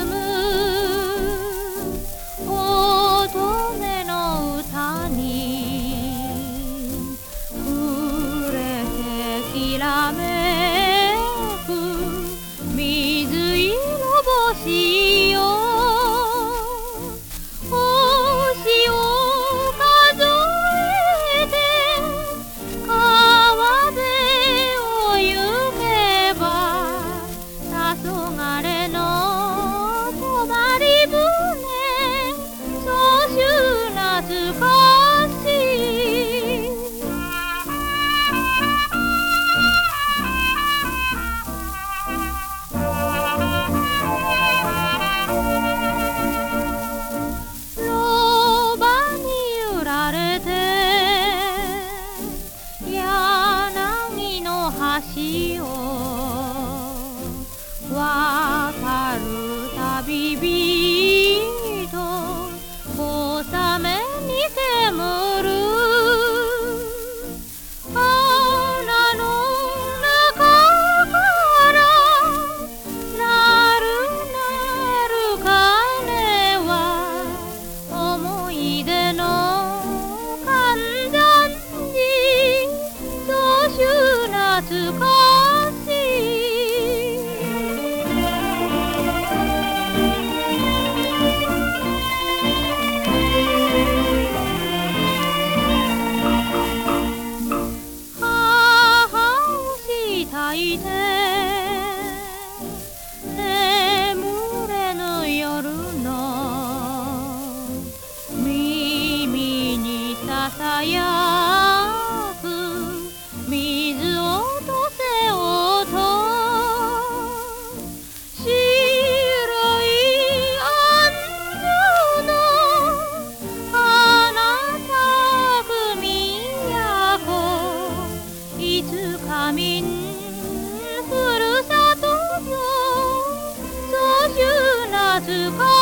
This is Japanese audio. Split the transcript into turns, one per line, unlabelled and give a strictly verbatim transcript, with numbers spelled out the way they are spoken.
む乙女の歌に触れてきらめく水色星よ、星を数えて川辺を行けば黄昏の泊まり船、そうしゅう懐かしい。ロバに揺られて柳の橋を渡る旅人、小雨に煙る花の中からなるなる鐘は思い出の寒山寺、そうしゅう懐かしい。抱いて眠れぬ夜の耳にささやく水落とせ音、白い安城の花咲く都、いつかみんふるさとぞ、そうしゅう懐か